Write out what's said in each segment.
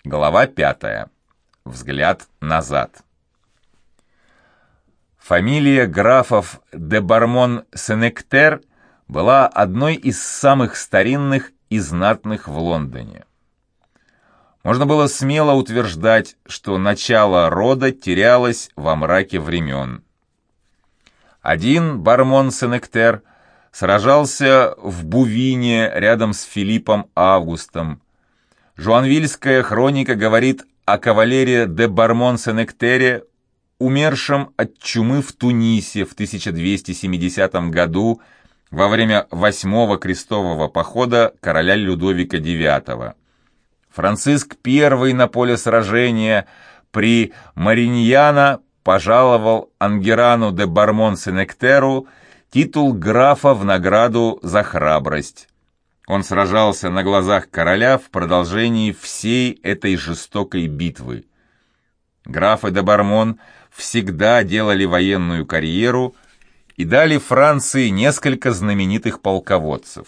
Глава 5. Взгляд назад. Фамилия графов де Бармон-Сен-Эктер была одной из самых старинных и знатных в Лондоне. Можно было смело утверждать, что начало рода терялось во мраке времен. Один Бармон-Сен-Эктер сражался в Бувине рядом с Филиппом Августом. Жуанвильская хроника говорит о кавалере де Бармон-Сен-Эктере, умершем от чумы в Тунисе в 1270 году во время 8-го крестового похода короля Людовика IX. Франциск I на поле сражения при Мариньяно пожаловал Ангерану де Бармон-Сен-Эктеру титул графа в награду за храбрость. Он сражался на глазах короля в продолжении всей этой жестокой битвы. Графы де Бармон всегда делали военную карьеру и дали Франции несколько знаменитых полководцев.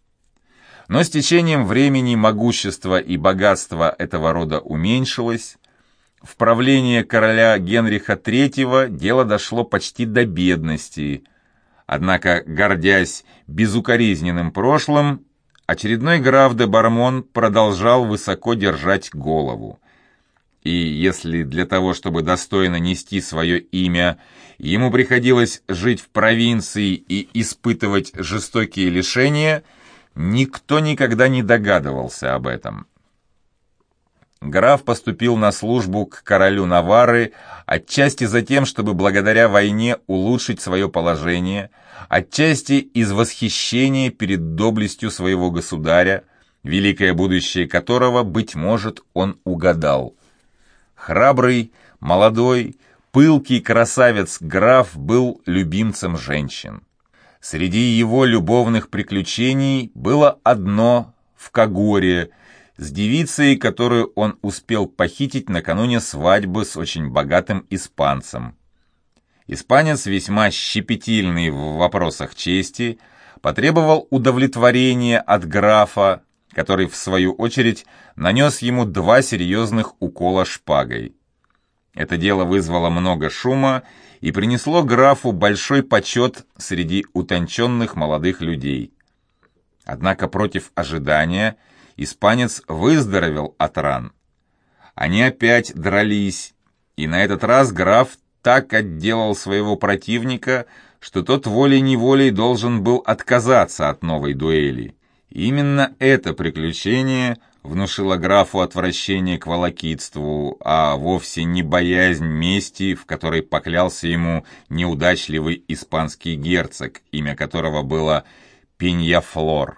Но с течением времени могущество и богатство этого рода уменьшилось. В правление короля Генриха III дело дошло почти до бедности. Однако, гордясь безукоризненным прошлым, очередной граф де Бармон продолжал высоко держать голову. И если для того, чтобы достойно нести свое имя, ему приходилось жить в провинции и испытывать жестокие лишения, никто никогда не догадывался об этом. Граф поступил на службу к королю Наварры отчасти за тем, чтобы благодаря войне улучшить свое положение, отчасти из восхищения перед доблестью своего государя, великое будущее которого, быть может, он угадал. Храбрый, молодой, пылкий красавец-граф был любимцем женщин. Среди его любовных приключений было одно в Кагоре с девицей, которую он успел похитить накануне свадьбы с очень богатым испанцем. Испанец, весьма щепетильный в вопросах чести, потребовал удовлетворения от графа, который, в свою очередь, нанес ему 2 серьезных укола шпагой. Это дело вызвало много шума и принесло графу большой почет среди утонченных молодых людей. Однако против ожидания испанец выздоровел от ран. Они опять дрались, и на этот раз граф так отделал своего противника, что тот волей-неволей должен был отказаться от новой дуэли. Именно это приключение внушило графу отвращение к волокитству, а вовсе не боязнь мести, в которой поклялся ему неудачливый испанский герцог, имя которого было Пеньяфлор.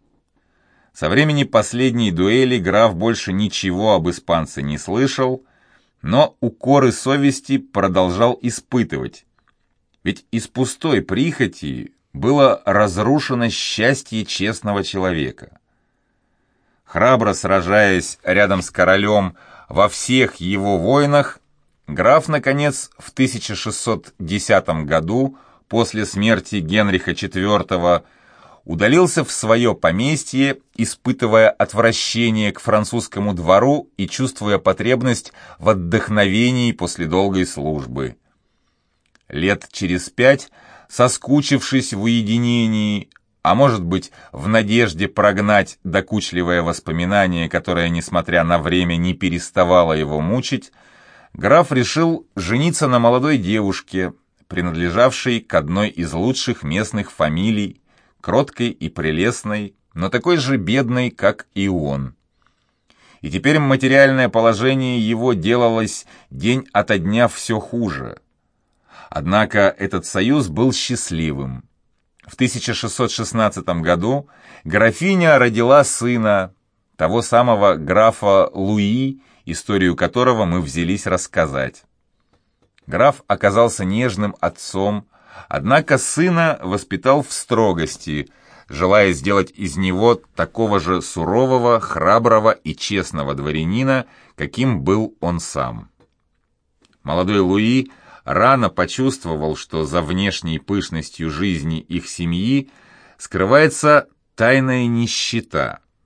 Со времени последней дуэли граф больше ничего об испанце не слышал, но укоры совести продолжал испытывать. Ведь из пустой прихоти было разрушено счастье честного человека. Храбро сражаясь рядом с королем во всех его войнах, граф, наконец, в 1610 году, после смерти Генриха IV, удалился в свое поместье, испытывая отвращение к французскому двору и чувствуя потребность в отдохновении после долгой службы. Лет через 5, соскучившись в уединении, а может быть, в надежде прогнать докучливое воспоминание, которое, несмотря на время, не переставало его мучить, граф решил жениться на молодой девушке, принадлежавшей к одной из лучших местных фамилий, кроткой и прелестной, но такой же бедной, как и он. И теперь материальное положение его делалось день ото дня все хуже. Однако этот союз был счастливым. В 1616 году графиня родила сына, того самого графа Луи, историю которого мы взялись рассказать. Граф оказался нежным отцом, однако сына воспитал в строгости, желая сделать из него такого же сурового, храброго и честного дворянина, каким был он сам. Молодой Луи рано почувствовал, что за внешней пышностью жизни их семьи скрывается тайная нищета.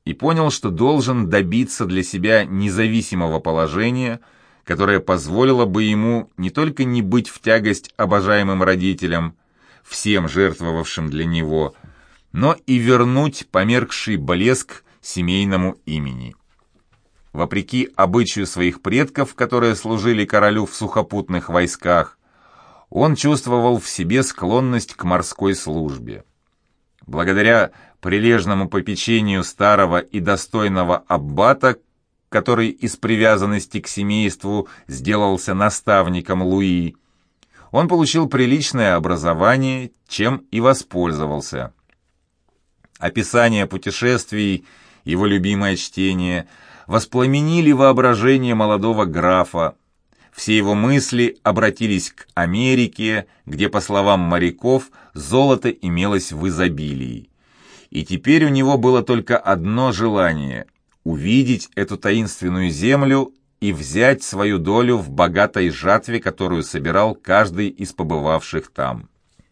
и понял, что должен добиться для себя независимого положения, которое позволило бы ему не только не быть в тягость обожаемым родителям, всем жертвовавшим для него, но и вернуть померкший блеск семейному имени. Вопреки обычаю своих предков, которые служили королю в сухопутных войсках, он чувствовал в себе склонность к морской службе. Благодаря прилежному попечению старого и достойного аббата, который из привязанности к семейству сделался наставником Луи, он получил приличное образование, чем и воспользовался. Описание путешествий, его любимое чтение, воспламенили воображение молодого графа. Все его мысли обратились к Америке, где, по словам моряков, золото имелось в изобилии. И теперь у него было только одно желание – увидеть эту таинственную землю и взять свою долю в богатой жатве, которую собирал каждый из побывавших там.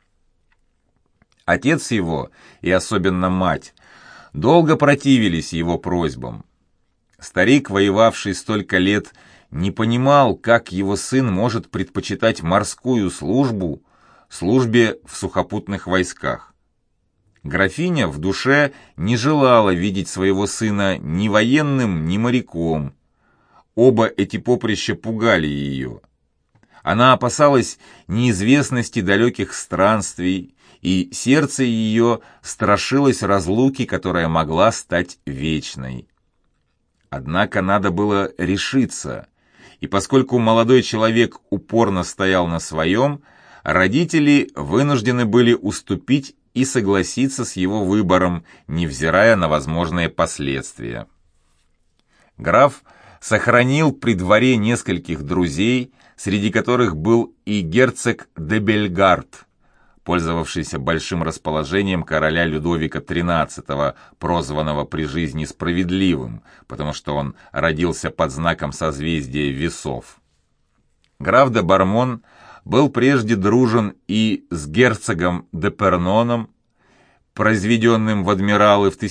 Отец его, и особенно мать, долго противились его просьбам. Старик, воевавший столько лет, не понимал, как его сын может предпочитать морскую службу службе в сухопутных войсках. Графиня в душе не желала видеть своего сына ни военным, ни моряком. Оба эти поприща пугали ее. Она опасалась неизвестности далеких странствий, и сердце ее страшилось разлуки, которая могла стать вечной. Однако надо было решиться, и поскольку молодой человек упорно стоял на своем, родители вынуждены были уступить и согласиться с его выбором, невзирая на возможные последствия. Граф сохранил при дворе нескольких друзей, среди которых был и герцог де Бельгард, пользовавшийся большим расположением короля Людовика XIII, прозванного при жизни Справедливым, потому что он родился под знаком созвездия Весов. Граф де Бармон был прежде дружен и с герцогом де Перноном, произведенным в адмиралы в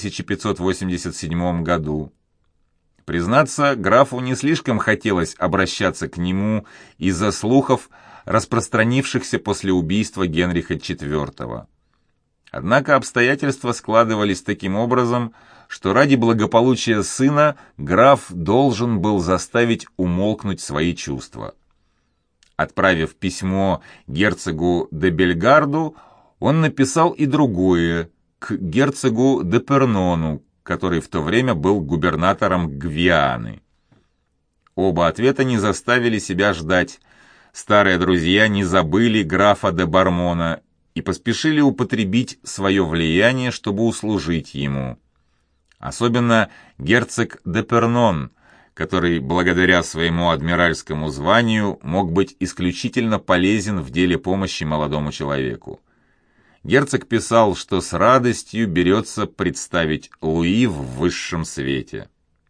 1587 году. Признаться, графу не слишком хотелось обращаться к нему из-за слухов, распространившихся после убийства Генриха IV. Однако обстоятельства складывались таким образом, что ради благополучия сына граф должен был заставить умолкнуть свои чувства. Отправив письмо герцогу де Бельгарду, он написал и другое, к герцогу де Пернону, который в то время был губернатором Гвианы. Оба ответа не заставили себя ждать. Старые друзья не забыли графа де Бармона и поспешили употребить свое влияние, чтобы услужить ему. Особенно герцог де Пернон, который, благодаря своему адмиральскому званию, мог быть исключительно полезен в деле помощи молодому человеку. Герцог писал, что с радостью берется представить Луи в высшем свете.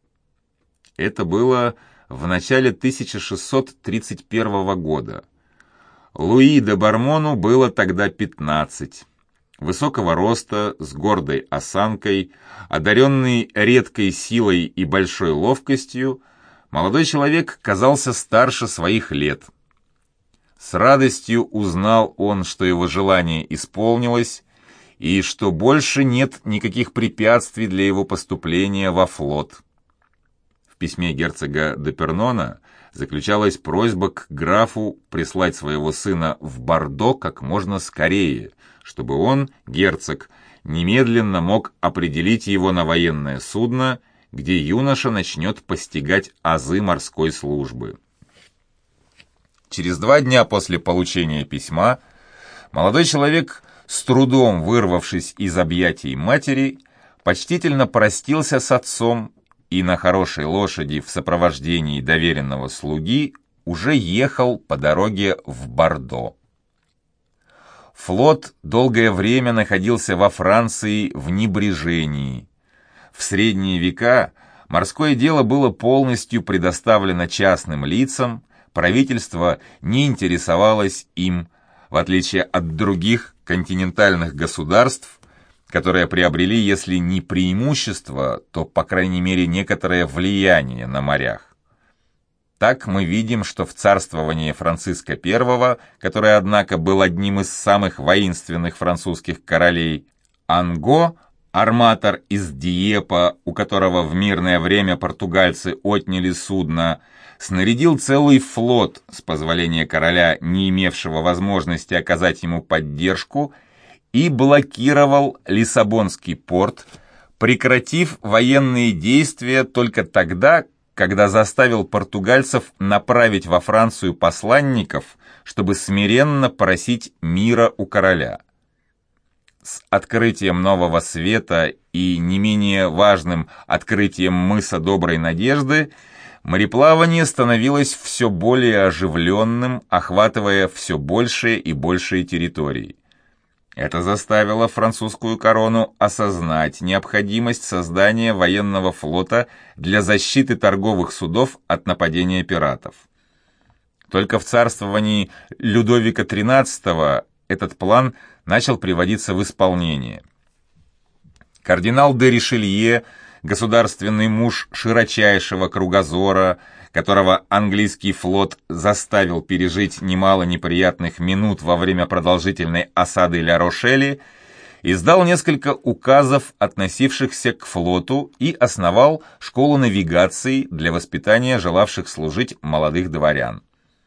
Это было в начале 1631 года. Луи де Бармону было тогда 15. Высокого роста, с гордой осанкой, одаренный редкой силой и большой ловкостью, молодой человек казался старше своих лет. С радостью узнал он, что его желание исполнилось, и что больше нет никаких препятствий для его поступления во флот. В письме герцога де Пернона заключалась просьба к графу прислать своего сына в Бордо как можно скорее, чтобы он, герцог, немедленно мог определить его на военное судно, где юноша начнет постигать азы морской службы. Через 2 дня после получения письма молодой человек, с трудом вырвавшись из объятий матери, почтительно простился с отцом и на хорошей лошади в сопровождении доверенного слуги уже ехал по дороге в Бордо. Флот долгое время находился во Франции в небрежении. В средние века морское дело было полностью предоставлено частным лицам, правительство не интересовалось им, в отличие от других континентальных государств, которые приобрели, если не преимущество, то, по крайней мере, некоторое влияние на морях. Так мы видим, что в царствовании Франциска I, который, однако, был одним из самых воинственных французских королей, Анго, арматор из Диепа, у которого в мирное время португальцы отняли судно, снарядил целый флот, с позволения короля, не имевшего возможности оказать ему поддержку, и блокировал Лиссабонский порт, прекратив военные действия только тогда, когда заставил португальцев направить во Францию посланников, чтобы смиренно просить мира у короля. С открытием Нового Света и не менее важным открытием мыса Доброй Надежды мореплавание становилось все более оживленным, охватывая все большие и большие территории. Это заставило французскую корону осознать необходимость создания военного флота для защиты торговых судов от нападения пиратов. Только в царствовании Людовика XIII этот план начал приводиться в исполнение. Кардинал де Ришелье, государственный муж широчайшего кругозора, которого английский флот заставил пережить немало неприятных минут во время продолжительной осады Ля-Рошели, издал несколько указов, относившихся к флоту, и основал школу навигации для воспитания желавших служить молодых дворян.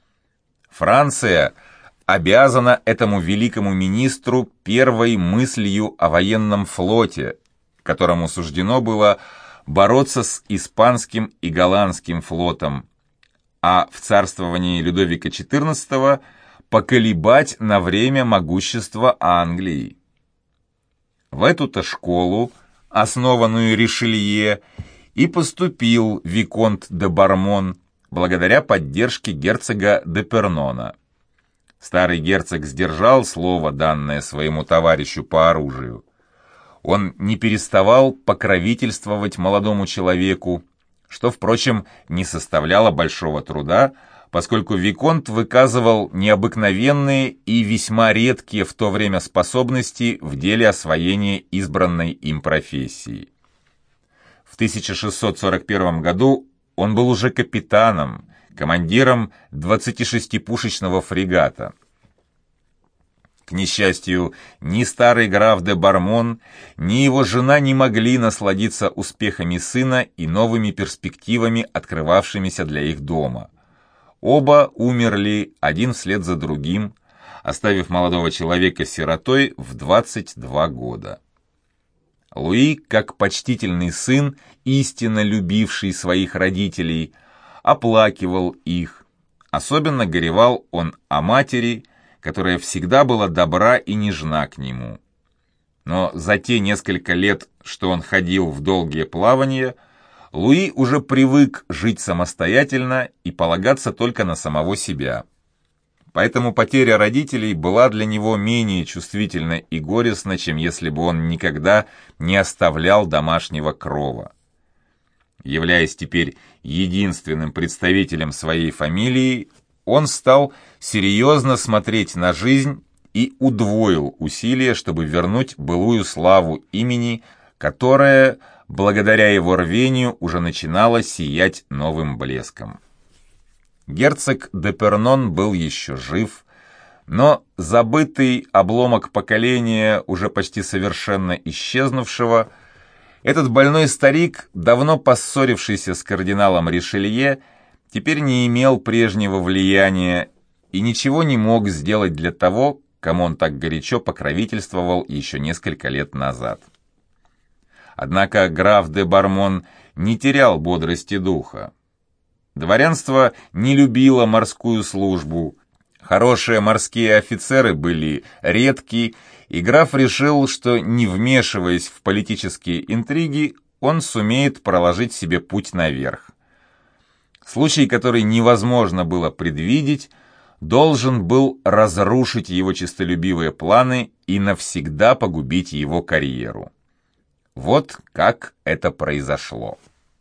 Франция обязана этому великому министру первой мыслью о военном флоте, которому суждено было бороться с испанским и голландским флотом, а в царствовании Людовика XIV поколебать на время могущество Англии. В эту-то школу, основанную Ришелье, и поступил виконт де Бармон благодаря поддержке герцога де Пернона. Старый герцог сдержал слово, данное своему товарищу по оружию. Он не переставал покровительствовать молодому человеку, что, впрочем, не составляло большого труда, поскольку виконт выказывал необыкновенные и весьма редкие в то время способности в деле освоения избранной им профессии. В 1641 году он был уже капитаном, командиром 26-пушечного фрегата. К несчастью, ни старый граф де Бармон, ни его жена не могли насладиться успехами сына и новыми перспективами, открывавшимися для их дома. Оба умерли один вслед за другим, оставив молодого человека сиротой в 22 года. Луи, как почтительный сын, истинно любивший своих родителей, оплакивал их. Особенно горевал он о матери, которая всегда была добра и нежна к нему. Но за те несколько лет, что он ходил в долгие плавания, Луи уже привык жить самостоятельно и полагаться только на самого себя. Поэтому потеря родителей была для него менее чувствительна и горестна, чем если бы он никогда не оставлял домашнего крова. Являясь теперь единственным представителем своей фамилии, он стал серьезно смотреть на жизнь и удвоил усилия, чтобы вернуть былую славу имени, которое, благодаря его рвению, уже начинало сиять новым блеском. Герцог де Пернон был еще жив, но забытый обломок поколения, уже почти совершенно исчезнувшего, этот больной старик, давно поссорившийся с кардиналом Ришелье, теперь не имел прежнего влияния и ничего не мог сделать для того, кому он так горячо покровительствовал еще несколько лет назад. Однако граф де Бармон не терял бодрости духа. Дворянство не любило морскую службу, хорошие морские офицеры были редки, и граф решил, что, не вмешиваясь в политические интриги, он сумеет проложить себе путь наверх. Случай, который невозможно было предвидеть, должен был разрушить его честолюбивые планы и навсегда погубить его карьеру. Вот как это произошло.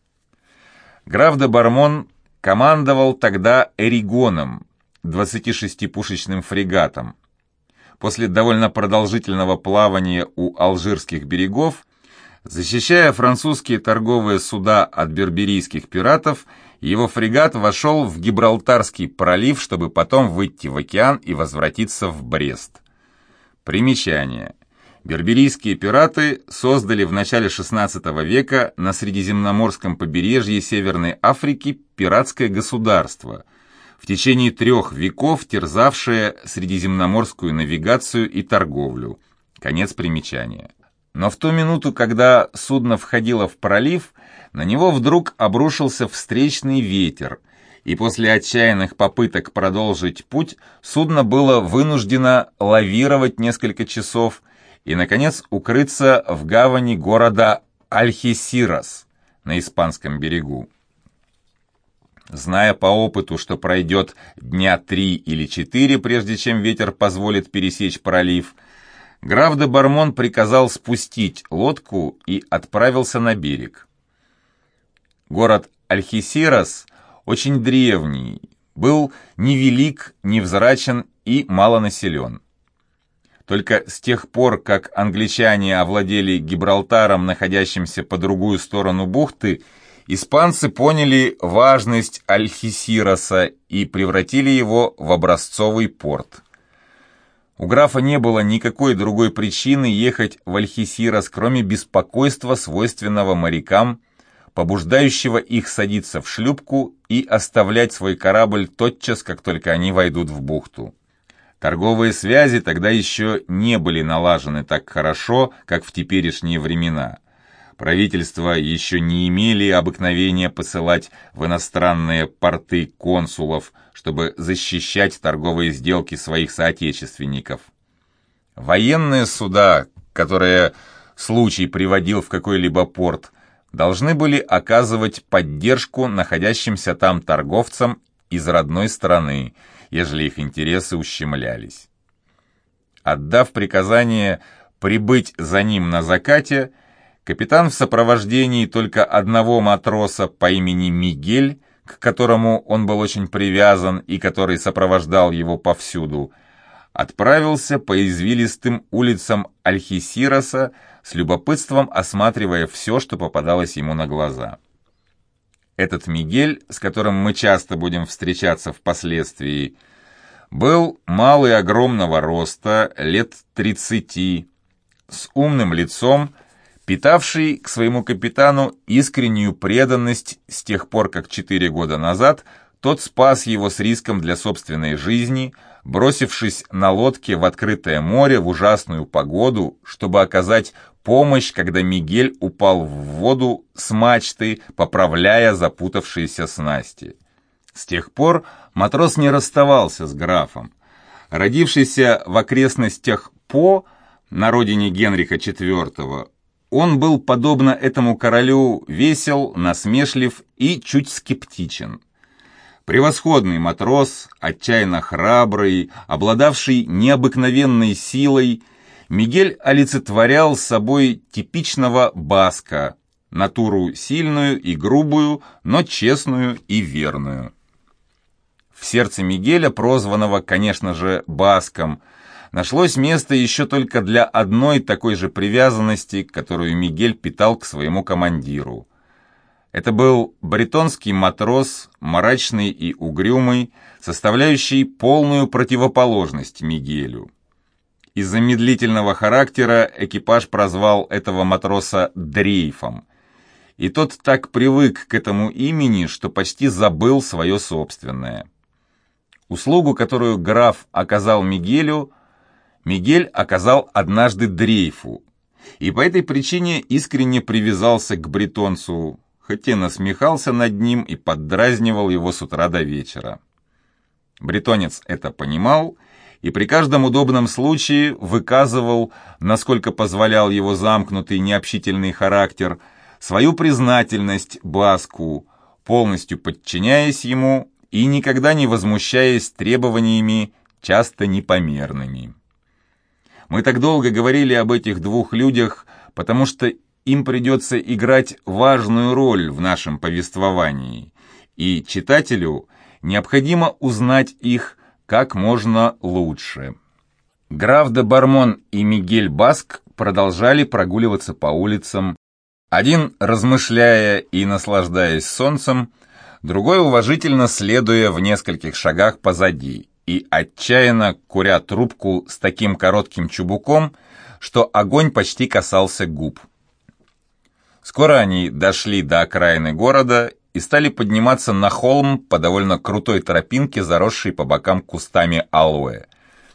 Граф де Бармон командовал тогда Эригоном, 26-пушечным фрегатом. после довольно продолжительного плавания у алжирских берегов, защищая французские торговые суда от берберийских пиратов, его фрегат вошел в Гибралтарский пролив, чтобы потом выйти в океан и возвратиться в Брест. Примечание. Берберийские пираты создали в начале XVI века на Средиземноморском побережье Северной Африки пиратское государство, в течение 3 веков терзавшее средиземноморскую навигацию и торговлю. Конец примечания. Но в ту минуту, когда судно входило в пролив, на него вдруг обрушился встречный ветер, и после отчаянных попыток продолжить путь судно было вынуждено лавировать несколько часов и, наконец, укрыться в гавани города Альхесирас на испанском берегу. Зная по опыту, что пройдет дня 3 или 4, прежде чем ветер позволит пересечь пролив, граф де Бармон приказал спустить лодку и отправился на берег. Город Альхесирас очень древний, был невелик, невзрачен и малонаселен. Только с тех пор, как англичане овладели Гибралтаром, находящимся по другую сторону бухты, испанцы поняли важность Альхесираса и превратили его в образцовый порт. У графа не было никакой другой причины ехать в Альхесирас, кроме беспокойства, свойственного морякам, побуждающего их садиться в шлюпку и оставлять свой корабль тотчас, как только они войдут в бухту. Торговые связи тогда еще не были налажены так хорошо, как в теперешние времена. Правительства еще не имели обыкновения посылать в иностранные порты консулов, чтобы защищать торговые сделки своих соотечественников. Военные суда, которые случай приводил в какой-либо порт, должны были оказывать поддержку находящимся там торговцам из родной страны, ежели их интересы ущемлялись. Отдав приказание прибыть за ним на закате, капитан в сопровождении только одного матроса по имени Мигель, к которому он был очень привязан и который сопровождал его повсюду, отправился по извилистым улицам Альхесираса, с любопытством осматривая все, что попадалось ему на глаза. Этот Мигель, с которым мы часто будем встречаться впоследствии, был малый огромного роста, лет 30, с умным лицом, питавший к своему капитану искреннюю преданность с тех пор, как 4 года назад тот спас его с риском для собственной жизни, бросившись на лодке в открытое море в ужасную погоду, чтобы оказать помощь, когда Мигель упал в воду с мачты, поправляя запутавшиеся снасти. С тех пор матрос не расставался с графом. Родившийся в окрестностях По, на родине Генриха IV, он был, подобно этому королю, весел, насмешлив и чуть скептичен. Превосходный матрос, отчаянно храбрый, обладавший необыкновенной силой, Мигель олицетворял собой типичного баска, натуру сильную и грубую, но честную и верную. В сердце Мигеля, прозванного, конечно же, баском, нашлось место еще только для одной такой же привязанности, которую Мигель питал к своему командиру. Это был бретонский матрос, мрачный и угрюмый, составляющий полную противоположность Мигелю. Из-за медлительного характера экипаж прозвал этого матроса Дрейфом, и тот так привык к этому имени, что почти забыл свое собственное. Услугу, которую граф оказал Мигелю, Мигель оказал однажды Дрейфу, и по этой причине искренне привязался к бретонцу, хоть и насмехался над ним и поддразнивал его с утра до вечера. Бретонец это понимал и при каждом удобном случае выказывал, насколько позволял его замкнутый необщительный характер, свою признательность баску, полностью подчиняясь ему и никогда не возмущаясь требованиями, часто непомерными. Мы так долго говорили об этих двух людях, потому что им придется играть важную роль в нашем повествовании, и читателю необходимо узнать их как можно лучше. Граф де Бармон и Мигель Баск продолжали прогуливаться по улицам, один размышляя и наслаждаясь солнцем, другой уважительно следуя в нескольких шагах позади и отчаянно куря трубку с таким коротким чубуком, что огонь почти касался губ. Скоро они дошли до окраины города и стали подниматься на холм по довольно крутой тропинке, заросшей по бокам кустами алоэ.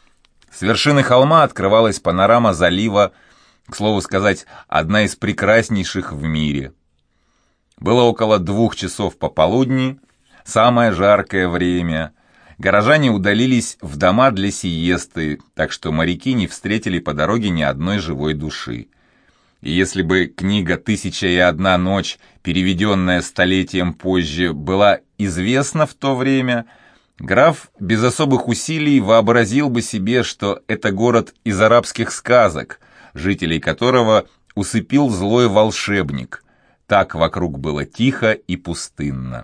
С вершины холма открывалась панорама залива, к слову сказать, одна из прекраснейших в мире. Было около 2 часов пополудни, самое жаркое время. Горожане удалились в дома для сиесты, так что моряки не встретили по дороге ни одной живой души. И если бы книга «Тысяча и одна ночь», переведенная столетием позже, была известна в то время, граф без особых усилий вообразил бы себе, что это город из арабских сказок, жителей которого усыпил злой волшебник. Так вокруг было тихо и пустынно.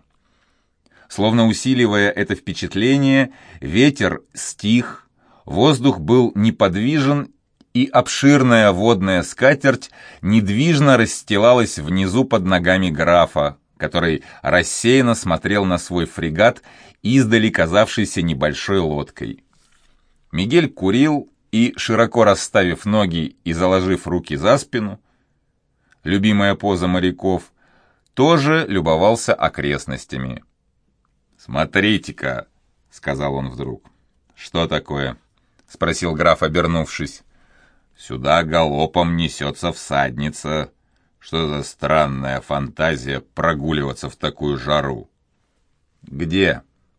Словно усиливая это впечатление, ветер стих, воздух был неподвижен, и обширная водная скатерть недвижно расстилалась внизу под ногами графа, который рассеянно смотрел на свой фрегат, издали казавшийся небольшой лодкой. Мигель курил и, широко расставив ноги и заложив руки за спину, любимая поза моряков, тоже любовался окрестностями. «Смотрите-ка», — сказал он вдруг. «Что такое?» — спросил граф, обернувшись. «Сюда галопом несется всадница. Что за странная фантазия прогуливаться в такую жару?» «Где?»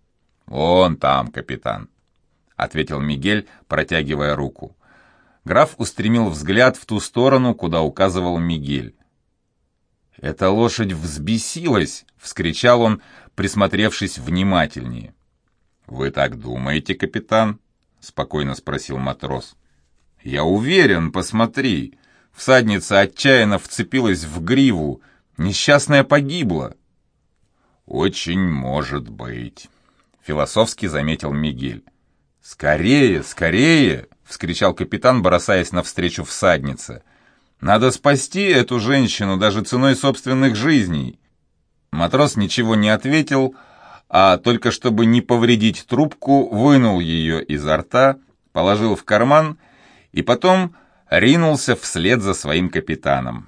«Вон там, капитан», — ответил Мигель, протягивая руку. Граф устремил взгляд в ту сторону, куда указывал Мигель. «Эта лошадь взбесилась!» — вскричал он, присмотревшись внимательнее. «Вы так думаете, капитан?» — спокойно спросил матрос. «Я уверен, посмотри. Всадница отчаянно вцепилась в гриву. Несчастная погибла». «Очень может быть», — философски заметил Мигель. «Скорее, скорее!» — вскричал капитан, бросаясь навстречу всаднице. «Надо спасти эту женщину даже ценой собственных жизней». Матрос ничего не ответил, а только чтобы не повредить трубку, вынул ее изо рта, положил в карман и потом ринулся вслед за своим капитаном.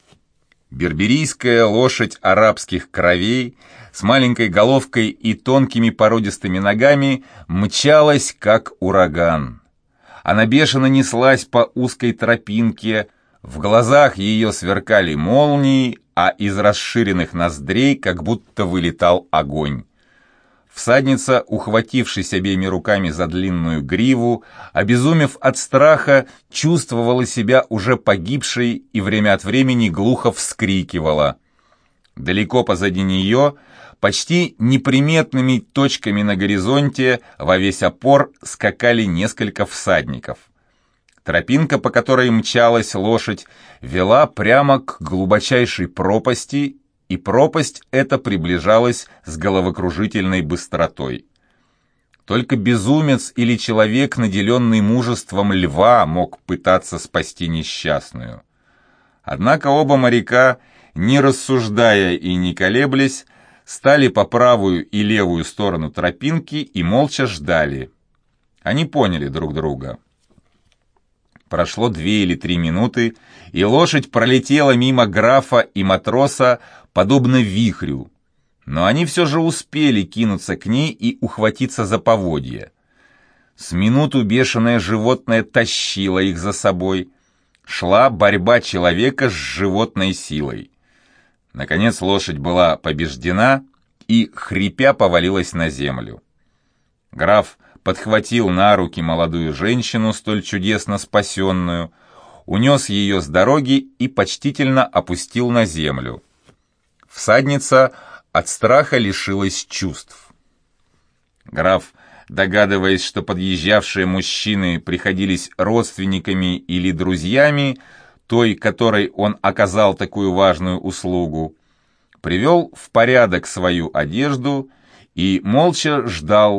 Берберийская лошадь арабских кровей с маленькой головкой и тонкими породистыми ногами мчалась, как ураган. Она бешено неслась по узкой тропинке, в глазах ее сверкали молнии, а из расширенных ноздрей как будто вылетал огонь. Всадница, ухватившись обеими руками за длинную гриву, обезумев от страха, чувствовала себя уже погибшей и время от времени глухо вскрикивала. Далеко позади нее, почти неприметными точками на горизонте, во весь опор скакали несколько всадников. Тропинка, по которой мчалась лошадь, вела прямо к глубочайшей пропасти, и пропасть эта приближалась с головокружительной быстротой. Только безумец или человек, наделенный мужеством льва, мог пытаться спасти несчастную. Однако оба моряка, не рассуждая и не колеблясь, стали по правую и левую сторону тропинки и молча ждали. Они поняли друг друга. Прошло 2 или 3 минуты, и лошадь пролетела мимо графа и матроса, подобно вихрю. Но они все же успели кинуться к ней и ухватиться за поводья. С минуту бешеное животное тащило их за собой. Шла борьба человека с животной силой. Наконец лошадь была побеждена и, хрипя, повалилась на землю. Граф подхватил на руки молодую женщину, столь чудесно спасенную, унес ее с дороги и почтительно опустил на землю. Всадница от страха лишилась чувств. Граф, догадываясь, что подъезжавшие мужчины приходились родственниками или друзьями той, которой он оказал такую важную услугу, привел в порядок свою одежду и молча ждал,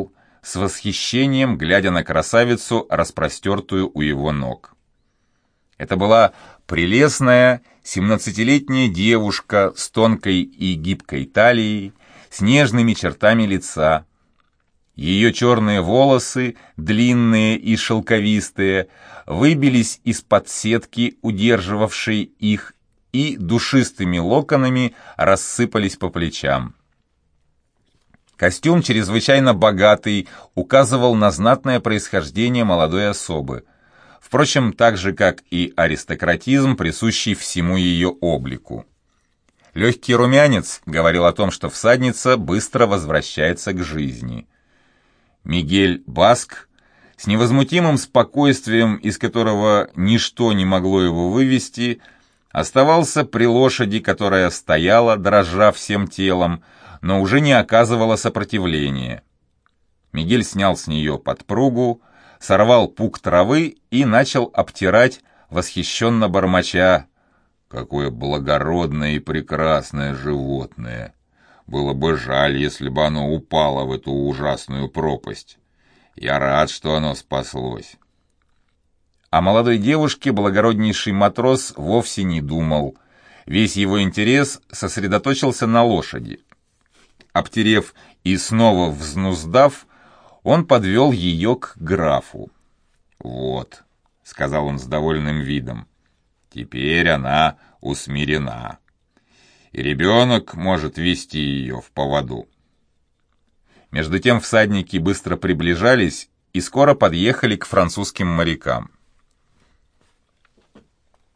с восхищением глядя на красавицу, распростертую у его ног. Это была прелестная 17-летняя девушка с тонкой и гибкой талией, с нежными чертами лица. Ее черные волосы, длинные и шелковистые, выбились из-под сетки, удерживавшей их, и душистыми локонами рассыпались по плечам. Костюм, чрезвычайно богатый, указывал на знатное происхождение молодой особы, впрочем, так же, как и аристократизм, присущий всему ее облику. Легкий румянец говорил о том, что всадница быстро возвращается к жизни. Мигель Баск, с невозмутимым спокойствием, из которого ничто не могло его вывести, оставался при лошади, которая стояла, дрожа всем телом, но уже не оказывала сопротивления. Мигель снял с нее подпругу, сорвал пук травы и начал обтирать, восхищенно бормоча: «Какое благородное и прекрасное животное! Было бы жаль, если бы оно упало в эту ужасную пропасть. Я рад, что оно спаслось». О молодой девушке благороднейший матрос вовсе не думал. Весь его интерес сосредоточился на лошади. Обтерев и снова взнуздав, он подвел ее к графу. «Вот», — сказал он с довольным видом, — «теперь она усмирена, и ребенок может вести ее в поводу». Между тем всадники быстро приближались и скоро подъехали к французским морякам.